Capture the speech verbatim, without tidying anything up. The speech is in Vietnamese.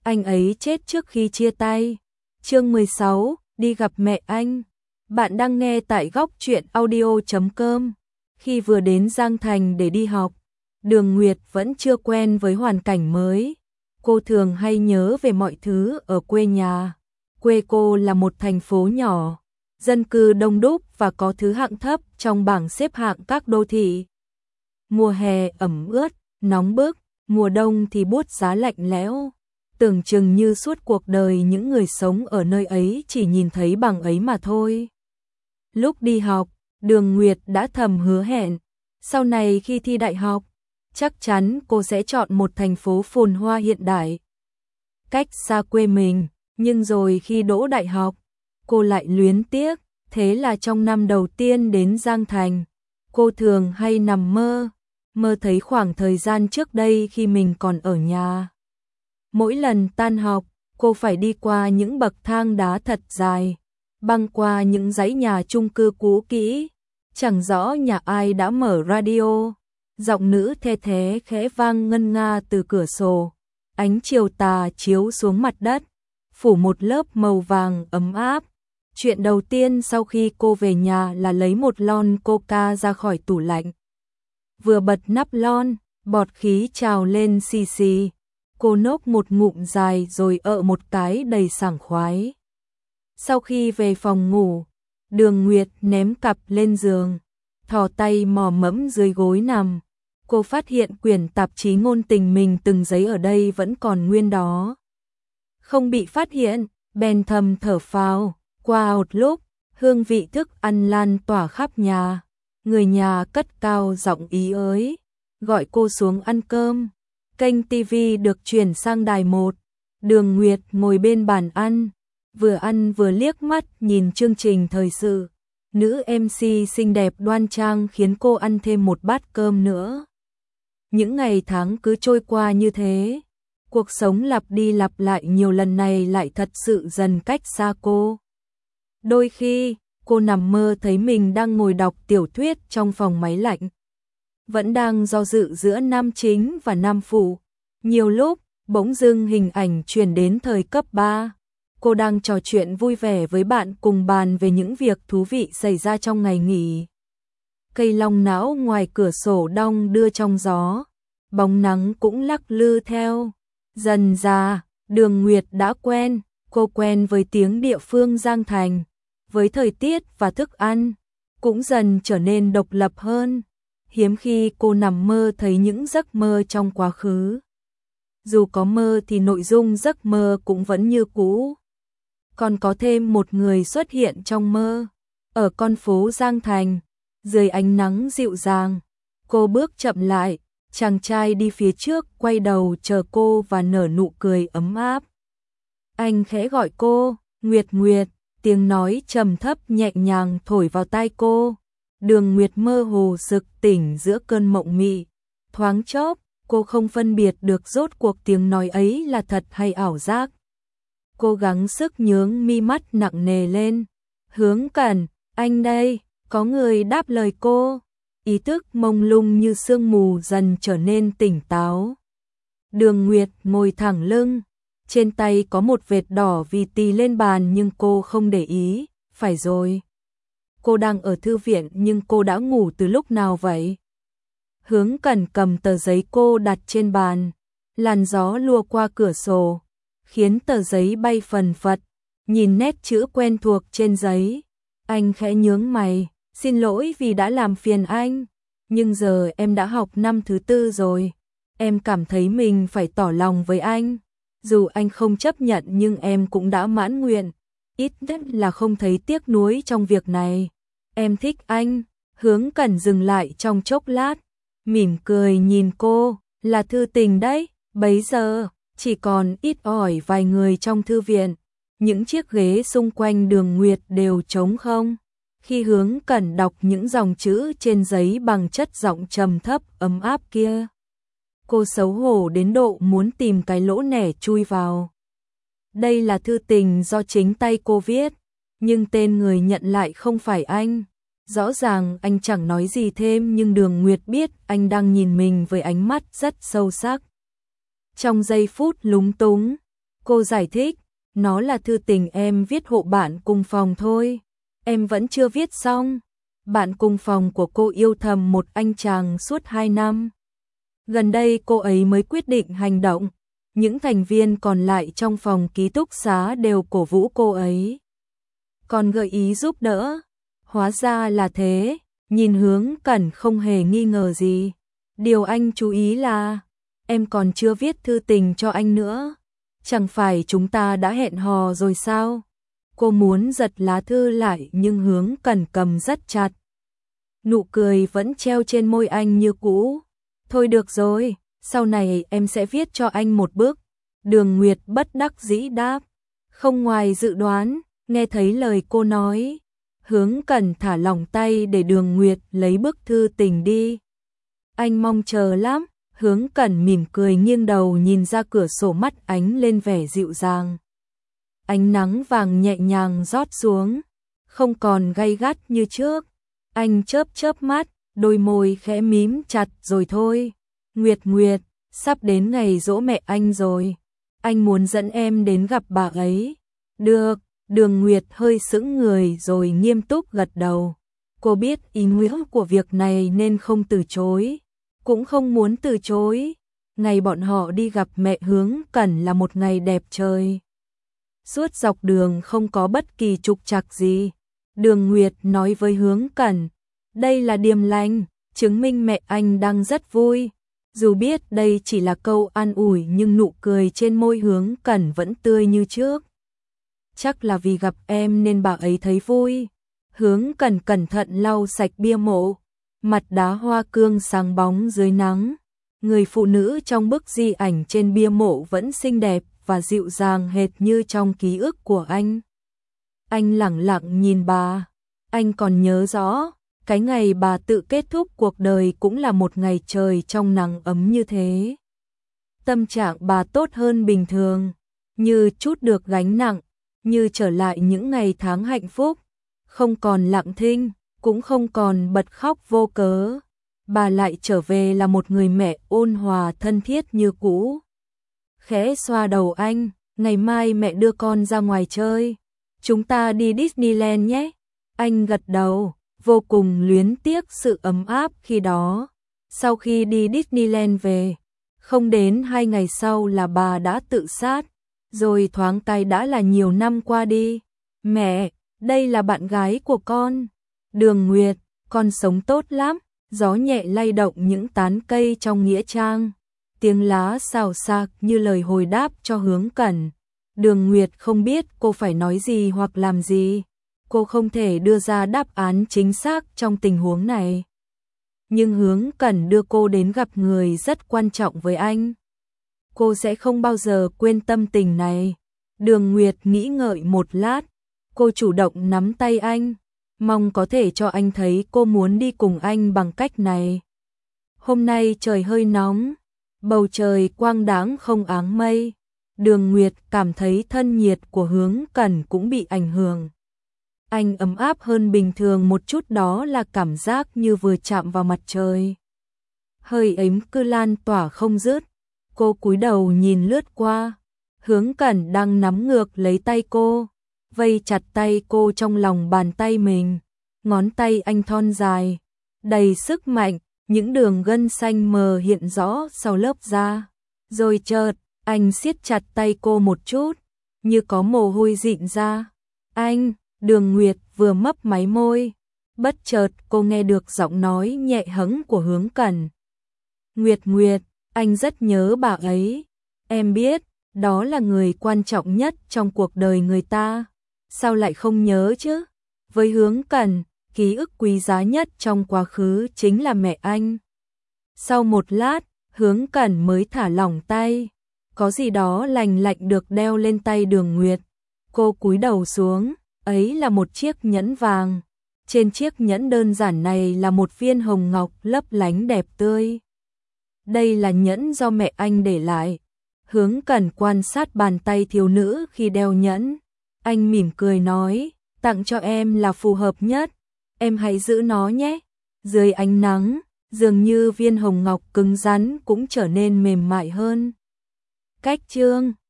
anh ấy chết trước khi chia tay. Chương mười sáu, đi gặp mẹ anh. Bạn đang nghe tại góc truyện audio chấm com. Khi vừa đến Giang Thành để đi học, Đường Nguyệt vẫn chưa quen với hoàn cảnh mới. Cô thường hay nhớ về mọi thứ ở quê nhà. Quê cô là một thành phố nhỏ, dân cư đông đúc và có thứ hạng thấp trong bảng xếp hạng các đô thị. Mùa hè ẩm ướt, nóng bức, mùa đông thì buốt giá lạnh lẽo. Tưởng chừng như suốt cuộc đời những người sống ở nơi ấy chỉ nhìn thấy bằng ấy mà thôi. Lúc đi học, Đường Nguyệt đã thầm hứa hẹn, sau này khi thi đại học, chắc chắn cô sẽ chọn một thành phố phồn hoa hiện đại, cách xa quê mình. Nhưng rồi khi đỗ đại học, cô lại luyến tiếc, thế là trong năm đầu tiên đến Giang Thành, cô thường hay nằm mơ, mơ thấy khoảng thời gian trước đây khi mình còn ở nhà. Mỗi lần tan học, cô phải đi qua những bậc thang đá thật dài, băng qua những dãy nhà chung cư cũ kỹ, chẳng rõ nhà ai đã mở radio, giọng nữ the thé khẽ vang ngân nga từ cửa sổ, ánh chiều tà chiếu xuống mặt đất, phủ một lớp màu vàng ấm áp. Chuyện đầu tiên sau khi cô về nhà là lấy một lon coca ra khỏi tủ lạnh. Vừa bật nắp lon, bọt khí trào lên xì xì. Cô nốc một ngụm dài rồi ợ một cái đầy sảng khoái. Sau khi về phòng ngủ, Đường Nguyệt ném cặp lên giường, thò tay mò mẫm dưới gối nằm. Cô phát hiện quyển tạp chí ngôn tình mình từng giấy ở đây vẫn còn nguyên đó. Không bị phát hiện, bèn thầm thở phào. Qua một lúc, hương vị thức ăn lan tỏa khắp nhà. Người nhà cất cao giọng ý ới, gọi cô xuống ăn cơm. Kênh tivi được chuyển sang đài một. Đường Nguyệt ngồi bên bàn ăn, vừa ăn vừa liếc mắt nhìn chương trình thời sự. Nữ em xê xinh đẹp đoan trang khiến cô ăn thêm một bát cơm nữa. Những ngày tháng cứ trôi qua như thế. Cuộc sống lặp đi lặp lại nhiều lần này lại thật sự dần cách xa cô. Đôi khi, cô nằm mơ thấy mình đang ngồi đọc tiểu thuyết trong phòng máy lạnh. Vẫn đang do dự giữa nam chính và nam phụ. Nhiều lúc, bỗng dưng hình ảnh truyền đến thời cấp ba. Cô đang trò chuyện vui vẻ với bạn cùng bàn về những việc thú vị xảy ra trong ngày nghỉ. Cây long não ngoài cửa sổ đong đưa trong gió. Bóng nắng cũng lắc lư theo. Dần dà, Đường Nguyệt đã quen. Cô quen với tiếng địa phương Giang Thành, với thời tiết và thức ăn. Cũng dần trở nên độc lập hơn. Hiếm khi cô nằm mơ thấy những giấc mơ trong quá khứ. Dù có mơ thì nội dung giấc mơ cũng vẫn như cũ. Còn có thêm một người xuất hiện trong mơ. Ở con phố Giang Thành, dưới ánh nắng dịu dàng, cô bước chậm lại. Chàng trai đi phía trước quay đầu chờ cô và nở nụ cười ấm áp. Anh khẽ gọi cô, Nguyệt Nguyệt, tiếng nói trầm thấp nhẹ nhàng thổi vào tai cô. Đường Nguyệt mơ hồ sực tỉnh giữa cơn mộng mị. Thoáng chốc, cô không phân biệt được rốt cuộc tiếng nói ấy là thật hay ảo giác. Cô gắng sức nhướng mi mắt nặng nề lên. Hướng Cẩn, anh đây, có người đáp lời cô. Ý thức mông lung như sương mù dần trở nên tỉnh táo. Đường Nguyệt ngồi thẳng lưng. Trên tay có một vệt đỏ vì tì lên bàn nhưng cô không để ý. Phải rồi. Cô đang ở thư viện nhưng cô đã ngủ từ lúc nào vậy? Hướng Cẩn cầm tờ giấy cô đặt trên bàn. Làn gió lùa qua cửa sổ, khiến tờ giấy bay phần phật. Nhìn nét chữ quen thuộc trên giấy, anh khẽ nhướng mày. Xin lỗi vì đã làm phiền anh, nhưng giờ em đã học năm thứ tư rồi. Em cảm thấy mình phải tỏ lòng với anh. Dù anh không chấp nhận nhưng em cũng đã mãn nguyện. Ít nhất là không thấy tiếc nuối trong việc này. Em thích anh. Hướng Cẩn dừng lại trong chốc lát, mỉm cười nhìn cô. Là thư tình đấy. Bấy giờ, chỉ còn ít ỏi vài người trong thư viện. Những chiếc ghế xung quanh Đường Nguyệt đều trống không. Khi Hướng Cẩn đọc những dòng chữ trên giấy bằng chất giọng trầm thấp ấm áp kia, cô xấu hổ đến độ muốn tìm cái lỗ nẻ chui vào. Đây là thư tình do chính tay cô viết, nhưng tên người nhận lại không phải anh. Rõ ràng anh chẳng nói gì thêm nhưng Đường Nguyệt biết anh đang nhìn mình với ánh mắt rất sâu sắc. Trong giây phút lúng túng, Cô giải thích, nó là thư tình em viết hộ bạn cùng phòng thôi, em vẫn chưa viết xong. Bạn cùng phòng của cô yêu thầm một anh chàng suốt hai năm. Gần đây cô ấy mới quyết định hành động. Những thành viên còn lại trong phòng ký túc xá đều cổ vũ cô ấy, còn gợi ý giúp đỡ. Hóa ra là thế, nhìn Hướng Cẩn không hề nghi ngờ gì. Điều anh chú ý là, em còn chưa viết thư tình cho anh nữa. Chẳng phải chúng ta đã hẹn hò rồi sao? Cô muốn giật lá thư lại nhưng Hướng Cẩn cầm rất chặt. Nụ cười vẫn treo trên môi anh như cũ. Thôi được rồi, sau này em sẽ viết cho anh một bức. Đường Nguyệt bất đắc dĩ đáp. Không ngoài dự đoán, nghe thấy lời cô nói, Hướng Cẩn thả lỏng tay để Đường Nguyệt lấy bức thư tình đi. Anh mong chờ lắm. Hướng Cẩn mỉm cười nghiêng đầu nhìn ra cửa sổ, mắt ánh lên vẻ dịu dàng. Ánh nắng vàng nhẹ nhàng rót xuống, không còn gay gắt như trước. Anh chớp chớp mắt, đôi môi khẽ mím chặt. Rồi thôi, Nguyệt Nguyệt, sắp đến ngày giỗ mẹ anh rồi. Anh muốn dẫn em đến gặp bà ấy. Được. Đường Nguyệt hơi sững người rồi nghiêm túc gật đầu. Cô biết ý nghĩa của việc này nên không từ chối, cũng không muốn từ chối. Ngày bọn họ đi gặp mẹ Hướng Cẩn là một ngày đẹp trời. Suốt dọc đường không có bất kỳ trục trặc gì. Đường Nguyệt nói với Hướng Cẩn, đây là điềm lành, chứng minh mẹ anh đang rất vui. Dù biết đây chỉ là câu an ủi nhưng nụ cười trên môi Hướng Cẩn vẫn tươi như trước. Chắc là vì gặp em nên bà ấy thấy vui. Hướng Cẩn cẩn thận lau sạch bia mộ. Mặt đá hoa cương sáng bóng dưới nắng. Người phụ nữ trong bức di ảnh trên bia mộ vẫn xinh đẹp và dịu dàng hệt như trong ký ức của anh. Anh lẳng lặng nhìn bà. Anh còn nhớ rõ, cái ngày bà tự kết thúc cuộc đời cũng là một ngày trời trong nắng ấm như thế. Tâm trạng bà tốt hơn bình thường, như trút được gánh nặng, như trở lại những ngày tháng hạnh phúc. Không còn lặng thinh, cũng không còn bật khóc vô cớ. Bà lại trở về là một người mẹ ôn hòa thân thiết như cũ. Khẽ xoa đầu anh, ngày mai mẹ đưa con ra ngoài chơi. Chúng ta đi Disneyland nhé. Anh gật đầu, vô cùng luyến tiếc sự ấm áp khi đó. Sau khi đi Disneyland về, không đến hai ngày sau là bà đã tự sát. Rồi thoáng cái đã là nhiều năm qua đi. Mẹ, đây là bạn gái của con. Đường Nguyệt, con sống tốt lắm. Gió nhẹ lay động những tán cây trong nghĩa trang. Tiếng lá xào xạc như lời hồi đáp cho Hướng Cẩn. Đường Nguyệt không biết cô phải nói gì hoặc làm gì. Cô không thể đưa ra đáp án chính xác trong tình huống này. Nhưng Hướng Cẩn đưa cô đến gặp người rất quan trọng với anh. Cô sẽ không bao giờ quên tâm tình này. Đường Nguyệt nghĩ ngợi một lát. Cô chủ động nắm tay anh, mong có thể cho anh thấy cô muốn đi cùng anh bằng cách này. Hôm nay trời hơi nóng, bầu trời quang đãng không áng mây. Đường Nguyệt cảm thấy thân nhiệt của Hướng Cẩn cũng bị ảnh hưởng. Anh ấm áp hơn bình thường một chút, đó là cảm giác như vừa chạm vào mặt trời. Hơi ấm cứ lan tỏa không dứt. Cô cúi đầu nhìn lướt qua. Hướng Cẩn đang nắm ngược lấy tay cô, vây chặt tay cô trong lòng bàn tay mình. Ngón tay anh thon dài, đầy sức mạnh, những đường gân xanh mờ hiện rõ sau lớp da. Rồi chợt, anh siết chặt tay cô một chút, như có mồ hôi rịn ra. Anh, Đường Nguyệt vừa mấp máy môi. Bất chợt cô nghe được giọng nói nhẹ hững của Hướng Cẩn. Nguyệt Nguyệt, anh rất nhớ bà ấy. Em biết, đó là người quan trọng nhất trong cuộc đời người ta. Sao lại không nhớ chứ? Với Hướng Cẩn, ký ức quý giá nhất trong quá khứ chính là mẹ anh. Sau một lát, Hướng Cẩn mới thả lỏng tay. Có gì đó lành lạnh được đeo lên tay Đường Nguyệt. Cô cúi đầu xuống, ấy là một chiếc nhẫn vàng. Trên chiếc nhẫn đơn giản này là một viên hồng ngọc lấp lánh đẹp tươi. Đây là nhẫn do mẹ anh để lại. Hướng Cẩn quan sát bàn tay thiếu nữ khi đeo nhẫn. Anh mỉm cười nói, tặng cho em là phù hợp nhất. Em hãy giữ nó nhé. Dưới ánh nắng, dường như viên hồng ngọc cứng rắn cũng trở nên mềm mại hơn. Cách chương